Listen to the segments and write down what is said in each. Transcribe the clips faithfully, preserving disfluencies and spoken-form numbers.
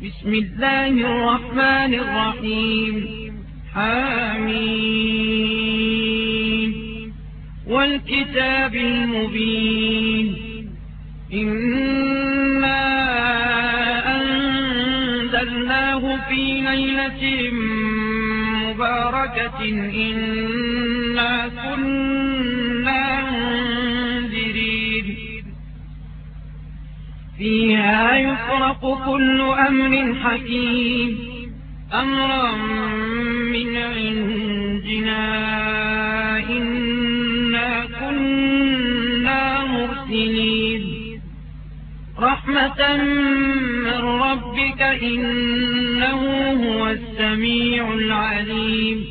بسم الله الرحمن الرحيم حميم والكتاب المبين إنا أنزلناه في ليلة مباركة إنا كنا منذرين فيها يفرق كل أمر حكيم أمرا من عندنا إنا كنا مرسلين رحمة من ربك إنه هو السميع العليم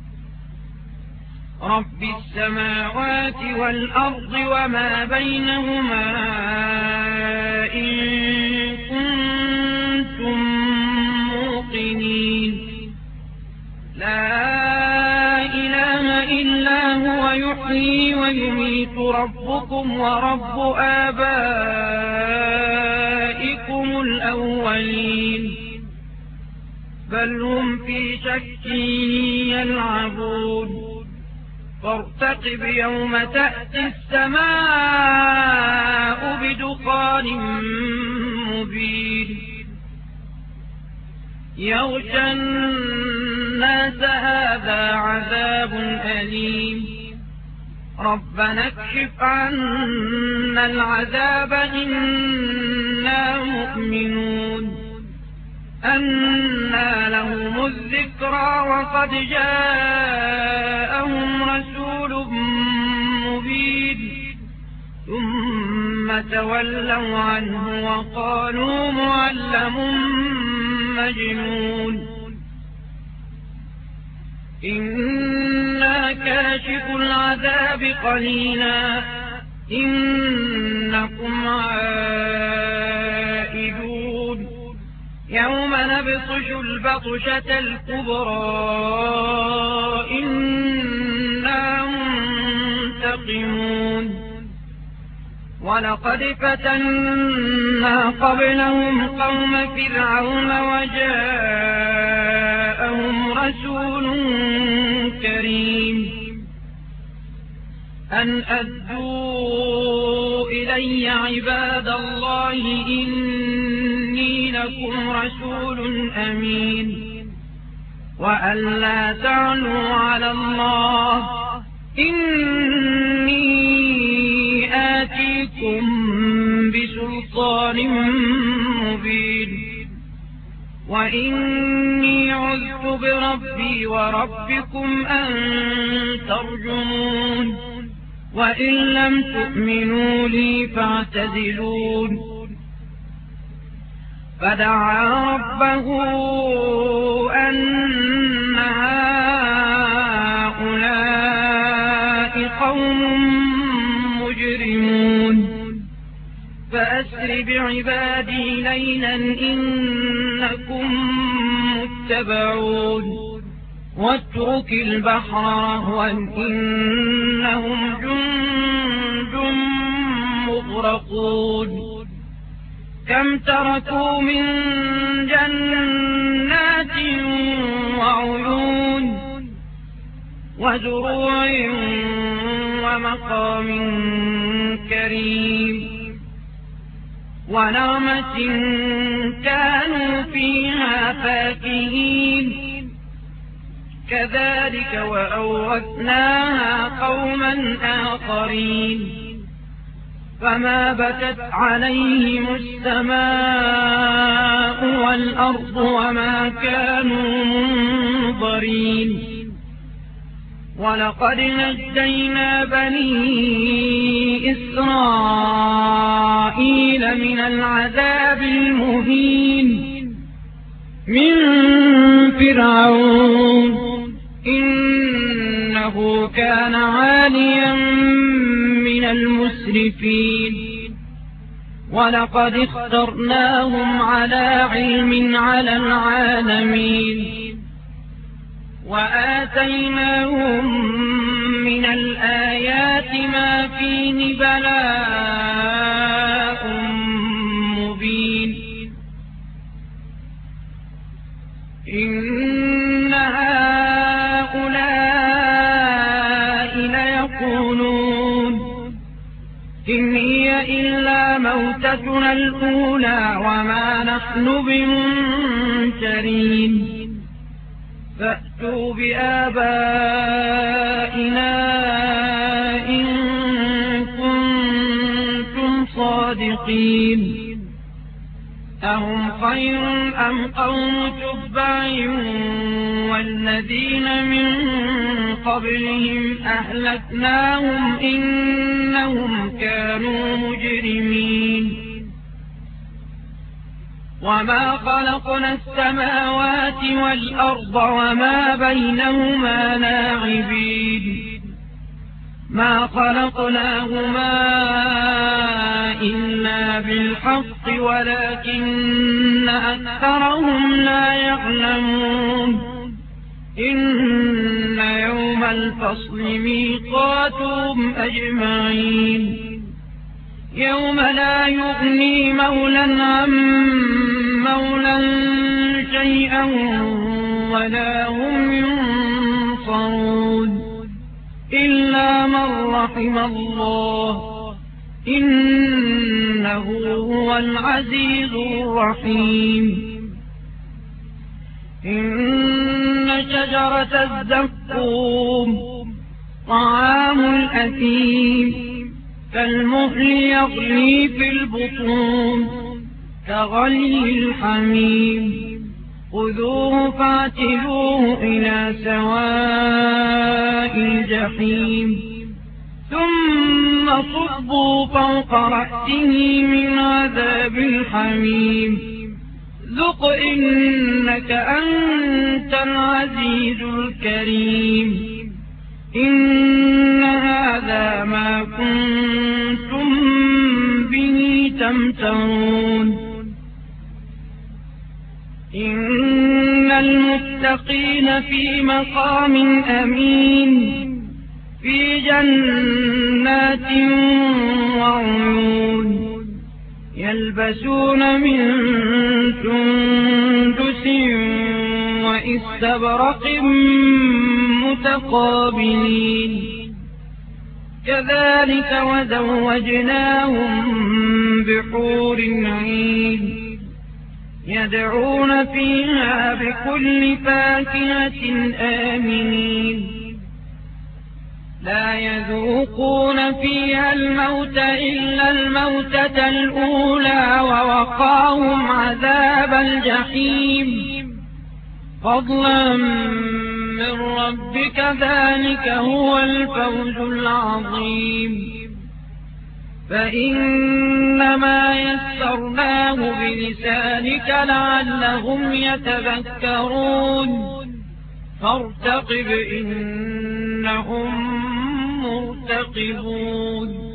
رب السماوات والأرض وما بينهما إن كنتم موقنين لا إله إلا هو يحيي ويميت ربكم ورب آبائكم الأولين بل هم في شك يلعبون فارتقب يوم تأتي السماء بدخان مبين يغشى الناس هذا عذاب أليم ربنا اكشف عنا العذاب إنا مؤمنون أنى لهم الذكرى وقد جاءهم رسول مبين ثم تولوا عنه وقالوا معلم مجنون إنا كاشف العذاب قليلا إنكم عائدون يوم نبطش البطشة الكبرى إنا منتقمون ولقد فتنا قبلهم قوم فرعون وجاءهم رسول كريم أن أدوا إلي عباد الله إني لكم رسول أمين وأن لا تعلوا على الله إني آتيكم بسلطان مبين وإني عذت بربي وربكم أن ترجمون وإن لم تؤمنوا لي فاعتزلون فدعا ربه أن هؤلاء قوم مجرمون فأسر بعبادي ليلا إنكم متبعون واترك البحر رهوا إنهم جند مغرقون كم تركوا من جنات وعيون وزروع ومقام كريم ونعمة كانوا فيها فاكهين كذلك وأورثناها قوما آخرين فما بكت عليهم السماء والأرض وما كانوا منظرين ولقد نجينا بني إسرائيل من العذاب المهين من فرعون إنه كان عاليا من المسرفين ولقد اخترناهم على علم على العالمين وآتيناهم من الآيات ما فيه بلاء مبين إن هؤلاء ليقولون إن هي إلا موتتنا الأولى وما نحن بمنشرين فأتوا بآبائنا إن كنتم صادقين أهم خير أم قوم تبع والذين من قبلهم أهلكناهم إنهم كانوا مجرمين وما خلقنا السماوات والأرض وما بينهما لاعبين ما خلقناهما إلا بالحق ولكن أكثرهم لا يعلمون إن يوم الفصل ميقاتهم أجمعين يوم لا يغني مولى عن مولى شيئا ولا هم ينصرون إلا من رحم الله إنه هو العزيز الرحيم إن شجرة الزقوم طعام الأثيم كالمهل يغلي في البطون كغلي الحميم خذوه فاعتلوه إلى سواء الجحيم ثم صبوا فوق رأسه من عذاب الحميم ذق إنك أنت العزيز الكريم إن هذا ما كنتم به تمترون إن المتقين في مقام أمين في جنات وعيون يلبسون من سندس واستبرق متقابلين كذلك وزوجناهم بحور عين يدعون فيها بكل فاكهة آمنين لا يذوقون فيها الموت إلا الموتة الأولى ووقاهم عذاب الجحيم فضلا من ربك ذلك هو الفوز العظيم فإنما يسرناه بلسانك لعلهم يتذكرون فارتقب إنهم مرتقبون